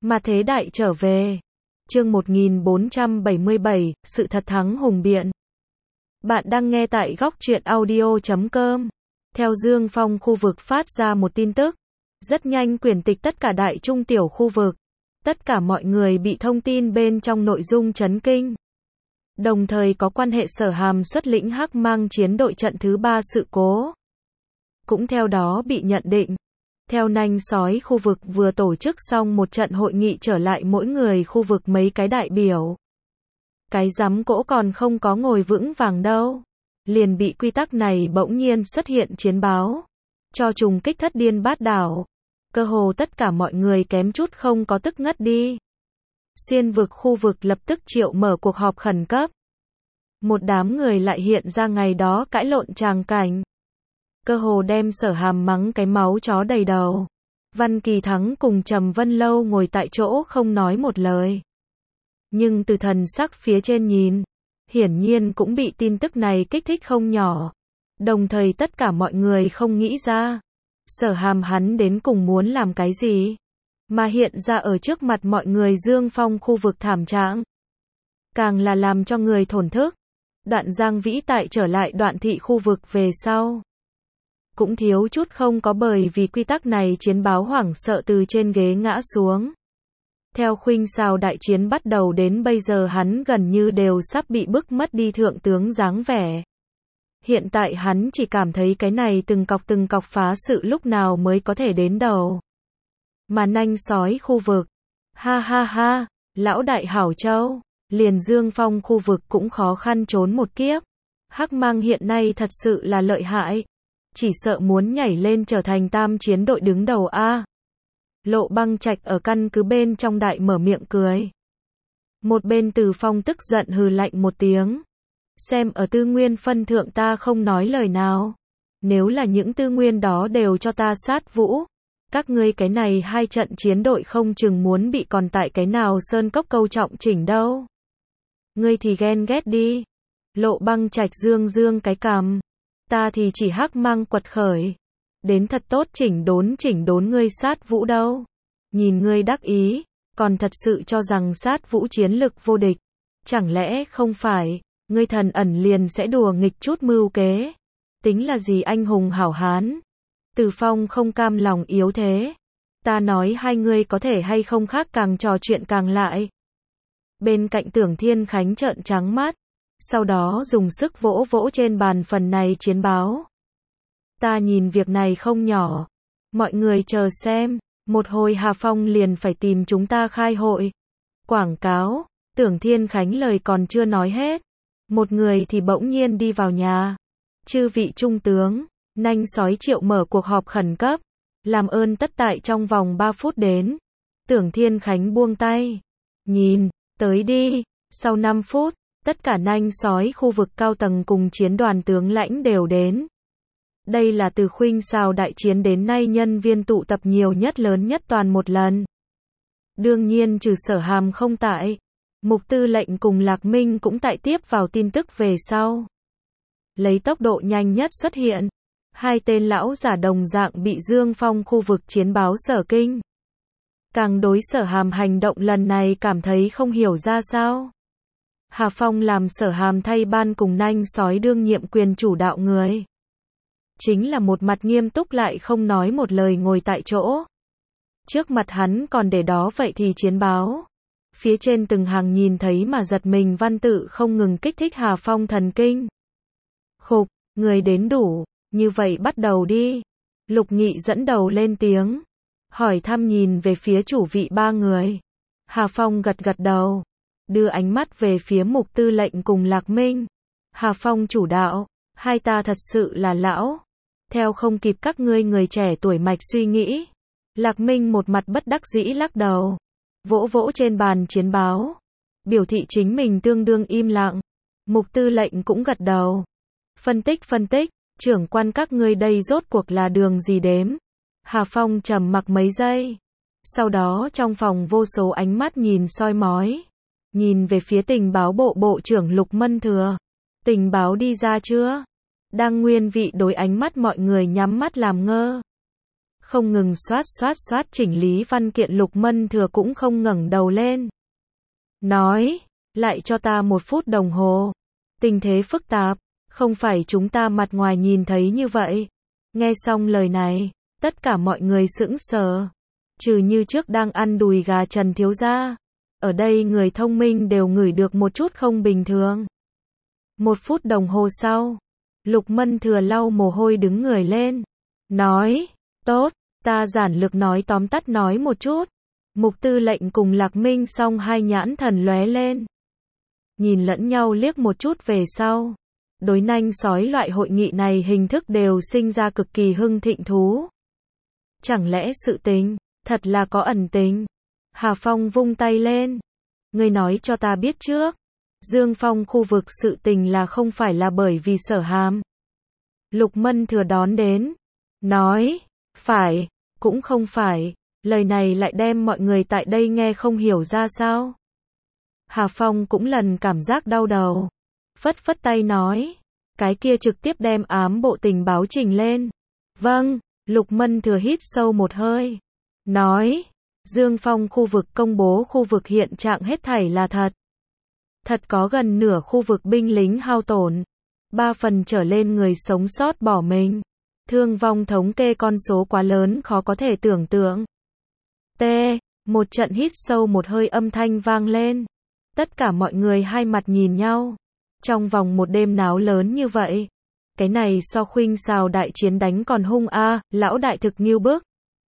Mà thế đại trở về. Chương 1477, sự thật thắng hùng biện. Bạn đang nghe tại góc truyện audio.com. Theo Dương Phong khu vực phát ra một tin tức. Rất nhanh quyển tịch tất cả đại trung tiểu khu vực. Tất cả mọi người bị thông tin bên trong nội dung chấn kinh. Đồng thời có quan hệ Sở Hàm xuất lĩnh Hắc Mang chiến đội trận thứ 3 sự cố. Cũng theo đó bị nhận định. Theo nanh sói khu vực vừa tổ chức xong một trận hội nghị trở lại mỗi người khu vực mấy cái đại biểu. Cái giám cỗ còn không có ngồi vững vàng đâu. Liền bị quy tắc này bỗng nhiên xuất hiện chiến báo. Cho trùng kích thất điên bát đảo. Cơ hồ tất cả mọi người kém chút không có tức ngất đi. Xuyên vực khu vực lập tức triệu mở cuộc họp khẩn cấp. Một đám người lại hiện ra ngày đó cãi lộn tràng cảnh. Cơ hồ đem Sở Hàm mắng cái máu chó đầy đầu. Văn Kỳ Thắng cùng Trầm Vân Lâu ngồi tại chỗ không nói một lời. Nhưng từ thần sắc phía trên nhìn, hiển nhiên cũng bị tin tức này kích thích không nhỏ. Đồng thời tất cả mọi người không nghĩ ra, Sở Hàm hắn đến cùng muốn làm cái gì, mà hiện ra ở trước mặt mọi người Dương Phong khu vực thảm trạng. Càng là làm cho người thổn thức. Đoạn Giang Vĩ tại trở lại Đoạn Thị khu vực về sau. Cũng thiếu chút không có bởi vì quy tắc này chiến báo hoảng sợ từ trên ghế ngã xuống. Theo khuynh xào đại chiến bắt đầu đến bây giờ hắn gần như đều sắp bị bức mất đi thượng tướng dáng vẻ. Hiện tại hắn chỉ cảm thấy cái này từng cọc phá sự lúc nào mới có thể đến đầu. Mà nanh sói khu vực. Ha ha ha, lão đại hảo châu, liền Dương Phong khu vực cũng khó khăn trốn một kiếp. Hắc Mang hiện nay thật sự là lợi hại. Chỉ sợ muốn nhảy lên trở thành tam chiến đội đứng đầu a. Lộ Băng Trạch ở căn cứ bên trong đại mở miệng cười. Một bên Từ Phong tức giận hừ lạnh một tiếng. Xem ở tư nguyên phân thượng ta không nói lời nào. Nếu là những tư nguyên đó đều cho ta sát vũ. Các ngươi cái này hai trận chiến đội không chừng muốn bị còn tại cái nào sơn cốc câu trọng chỉnh đâu. Ngươi thì ghen ghét đi. Lộ Băng Trạch dương cái cằm. Ta thì chỉ Hắc Mang quật khởi. Đến thật tốt chỉnh đốn ngươi sát vũ đâu. Nhìn ngươi đắc ý, còn thật sự cho rằng sát vũ chiến lực vô địch. Chẳng lẽ không phải, ngươi thần ẩn liền sẽ đùa nghịch chút mưu kế. Tính là gì anh hùng hảo hán. Từ Phong không cam lòng yếu thế. Ta nói hai ngươi có thể hay không khác càng trò chuyện càng lại. Bên cạnh Tưởng Thiên Khánh trợn trắng mắt. Sau đó dùng sức vỗ vỗ trên bàn phần này chiến báo. Ta nhìn việc này không nhỏ. Mọi người chờ xem. Một hồi Hà Phong liền phải tìm chúng ta khai hội. Quảng cáo. Tưởng Thiên Khánh lời còn chưa nói hết. Một người thì bỗng nhiên đi vào nhà. Chư vị trung tướng. Nanh sói triệu mở cuộc họp khẩn cấp. Làm ơn tất tại trong vòng 3 phút đến. Tưởng Thiên Khánh buông tay. Nhìn. Tới đi. Sau 5 phút. Tất cả nanh sói khu vực cao tầng cùng chiến đoàn tướng lãnh đều đến. Đây là từ khuynh xào đại chiến đến nay nhân viên tụ tập nhiều nhất lớn nhất toàn một lần. Đương nhiên trừ Sở Hàm không tại. Mục Tư lệnh cùng Lạc Minh cũng tại tiếp vào tin tức về sau. Lấy tốc độ nhanh nhất xuất hiện. Hai tên lão giả đồng dạng bị Dương Phong khu vực chiến báo sở kinh. Càng đối Sở Hàm hành động lần này cảm thấy không hiểu ra sao. Hà Phong làm Sở Hàm thay ban cùng nanh sói đương nhiệm quyền chủ đạo người. Chính là một mặt nghiêm túc lại không nói một lời ngồi tại chỗ. Trước mặt hắn còn để đó vậy thì chiến báo. Phía trên từng hàng nhìn thấy mà giật mình văn tự không ngừng kích thích Hà Phong thần kinh. Khục, người đến đủ, như vậy bắt đầu đi. Lục Nghị dẫn đầu lên tiếng. Hỏi thăm nhìn về phía chủ vị ba người. Hà Phong gật đầu. Đưa ánh mắt về phía Mục Tư lệnh cùng Lạc Minh. Hà Phong chủ đạo, hai ta thật sự là lão. Theo không kịp các ngươi người trẻ tuổi mạch suy nghĩ. Lạc Minh một mặt bất đắc dĩ lắc đầu. Vỗ vỗ trên bàn chiến báo. Biểu thị chính mình tương đương im lặng. Mục Tư lệnh cũng gật đầu. Phân tích, trưởng quan các ngươi đây rốt cuộc là đường gì đếm. Hà Phong trầm mặc mấy giây. Sau đó trong phòng vô số ánh mắt nhìn soi mói. Nhìn về phía tình báo bộ bộ trưởng Lục Mân Thừa. Tình báo đi ra chưa? Đang nguyên vị đối ánh mắt mọi người nhắm mắt làm ngơ. không ngừng soát chỉnh lý văn kiện. Lục Mân Thừa cũng không ngẩng đầu lên. Nói, lại cho ta 1 phút đồng hồ. Tình thế phức tạp, không phải chúng ta mặt ngoài nhìn thấy như vậy. Nghe xong lời này, tất cả mọi người sững sờ. Trừ như trước đang ăn đùi gà Trần thiếu gia. Ở đây người thông minh đều ngửi được một chút không bình thường. 1 phút đồng hồ sau, Lục Mân Thừa lau mồ hôi đứng người lên. Nói, tốt, ta giản lược nói tóm tắt nói một chút. Mục Tư lệnh cùng Lạc Minh song hai nhãn thần lóe lên. Nhìn lẫn nhau liếc một chút về sau. Đối nanh sói loại hội nghị này hình thức đều sinh ra cực kỳ hưng thịnh thú. Chẳng lẽ sự tình, thật là có ẩn tình? Hà Phong vung tay lên. Ngươi nói cho ta biết trước. Dương Phong khu vực sự tình là không phải là bởi vì Sở Hàm. Lục Mân Thừa đón đến. Nói, phải, cũng không phải. Lời này lại đem mọi người tại đây nghe không hiểu ra sao. Hà Phong cũng lần cảm giác đau đầu. Phất phất tay nói. Cái kia trực tiếp đem ám bộ tình báo trình lên. Vâng, Lục Mân Thừa hít sâu một hơi. Nói, Dương Phong khu vực công bố khu vực hiện trạng hết thảy là thật. Thật có gần nửa khu vực binh lính hao tổn. 3 phần trở lên người sống sót bỏ mình. Thương vong thống kê con số quá lớn khó có thể tưởng tượng. T. Một trận hít sâu một hơi âm thanh vang lên. Tất cả mọi người hai mặt nhìn nhau. Trong vòng một đêm náo lớn như vậy. Cái này so khuynh xào đại chiến đánh còn hung a, lão đại thực nghiêu bức.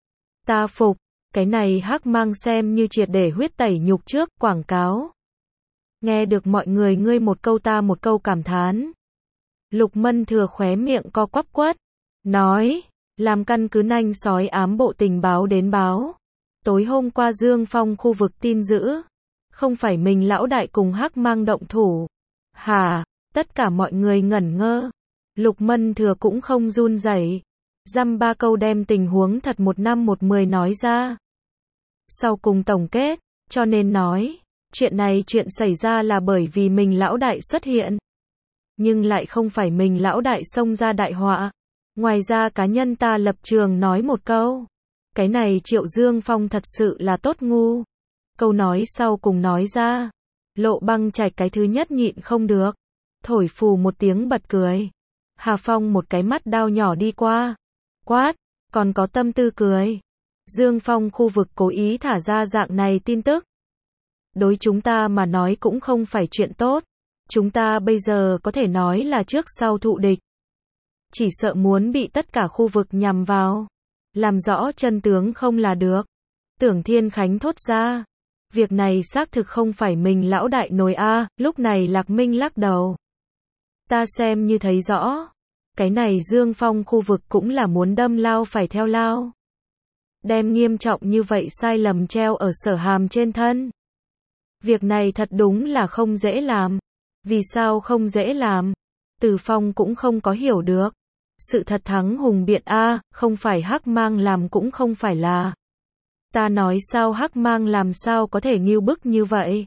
Ta phục, cái này Hắc Mang xem như triệt để huyết tẩy nhục trước quảng cáo. Nghe được mọi người ngươi một câu ta một câu cảm thán. Lục Mân Thừa khóe miệng co quắp quất. Nói, làm căn cứ nanh sói ám bộ tình báo đến báo. Tối hôm qua Dương Phong khu vực tin dữ. Không phải mình lão đại cùng Hắc Mang động thủ. Hả, tất cả mọi người ngẩn ngơ. Lục Mân Thừa cũng không run rẩy. Dăm 3 câu đem tình huống thật 1 năm 1 10 nói ra. Sau cùng tổng kết, cho nên nói, chuyện xảy ra là bởi vì mình lão đại xuất hiện. Nhưng lại không phải mình lão đại xông ra đại họa. Ngoài ra cá nhân ta lập trường nói một câu. Cái này Triệu Dương Phong thật sự là tốt ngu. Câu nói sau cùng nói ra. Lộ Băng Trạch cái thứ nhất nhịn không được. Thổi phù một tiếng bật cười. Hà Phong một cái mắt đao nhỏ đi qua. Quát, còn có tâm tư cười. Dương Phong khu vực cố ý thả ra dạng này tin tức. Đối chúng ta mà nói cũng không phải chuyện tốt. Chúng ta bây giờ có thể nói là trước sau thụ địch. Chỉ sợ muốn bị tất cả khu vực nhằm vào. Làm rõ chân tướng không là được. Tưởng Thiên Khánh thốt ra. Việc này xác thực không phải mình lão đại nổi a. Lúc này Lạc Minh lắc đầu. Ta xem như thấy rõ. Cái này Dương Phong khu vực cũng là muốn đâm lao phải theo lao. Đem nghiêm trọng như vậy sai lầm treo ở Sở Hàm trên thân. Việc này thật đúng là không dễ làm. Vì sao không dễ làm? Từ Phong cũng không có hiểu được. Sự thật thắng hùng biện a, không phải Hắc Mang làm cũng không phải là. Ta nói sao Hắc Mang làm sao có thể nghiêu bức như vậy?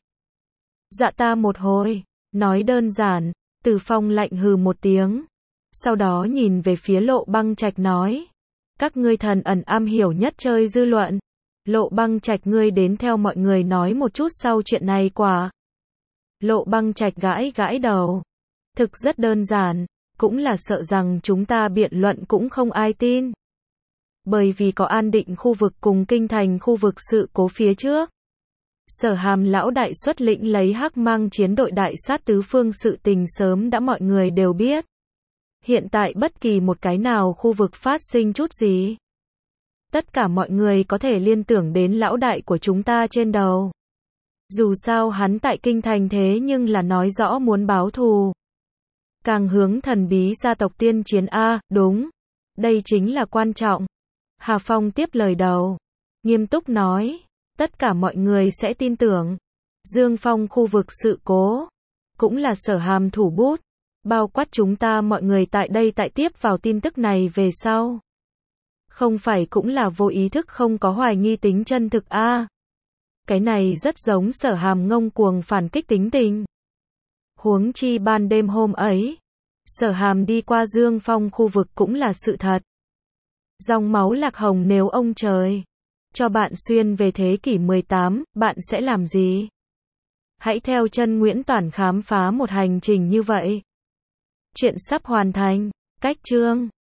Dạ ta một hồi, nói đơn giản, Từ Phong lạnh hừ một tiếng. Sau đó nhìn về phía Lộ Băng Trạch nói. Các ngươi thần ẩn am hiểu nhất chơi dư luận. Lộ Băng Trạch ngươi đến theo mọi người nói một chút sau chuyện này quả. Lộ Băng Trạch gãi gãi đầu. Thực rất đơn giản, cũng là sợ rằng chúng ta biện luận cũng không ai tin. Bởi vì có An Định khu vực cùng Kinh Thành khu vực sự cố phía trước. Sở Hàm lão đại xuất lĩnh lấy Hắc Mang chiến đội đại sát tứ phương sự tình sớm đã mọi người đều biết. Hiện tại bất kỳ một cái nào khu vực phát sinh chút gì. Tất cả mọi người có thể liên tưởng đến lão đại của chúng ta trên đầu. Dù sao hắn tại Kinh Thành thế nhưng là nói rõ muốn báo thù. Càng hướng thần bí gia tộc tiên chiến A, đúng. Đây chính là quan trọng. Hà Phong tiếp lời đầu. Nghiêm túc nói. Tất cả mọi người sẽ tin tưởng. Dương Phong khu vực sự cố. Cũng là Sở Hàm thủ bút. Bao quát chúng ta mọi người tại đây tại tiếp vào tin tức này về sau. Không phải cũng là vô ý thức không có hoài nghi tính chân thực a. Cái này rất giống Sở Hàm ngông cuồng phản kích tính tình. Huống chi ban đêm hôm ấy. Sở Hàm đi qua Dương Phong khu vực cũng là sự thật. Dòng máu lạc hồng nếu ông trời cho bạn xuyên về thế kỷ 18, bạn sẽ làm gì? Hãy theo chân Nguyễn Toản khám phá một hành trình như vậy. Chuyện sắp hoàn thành. Cách chương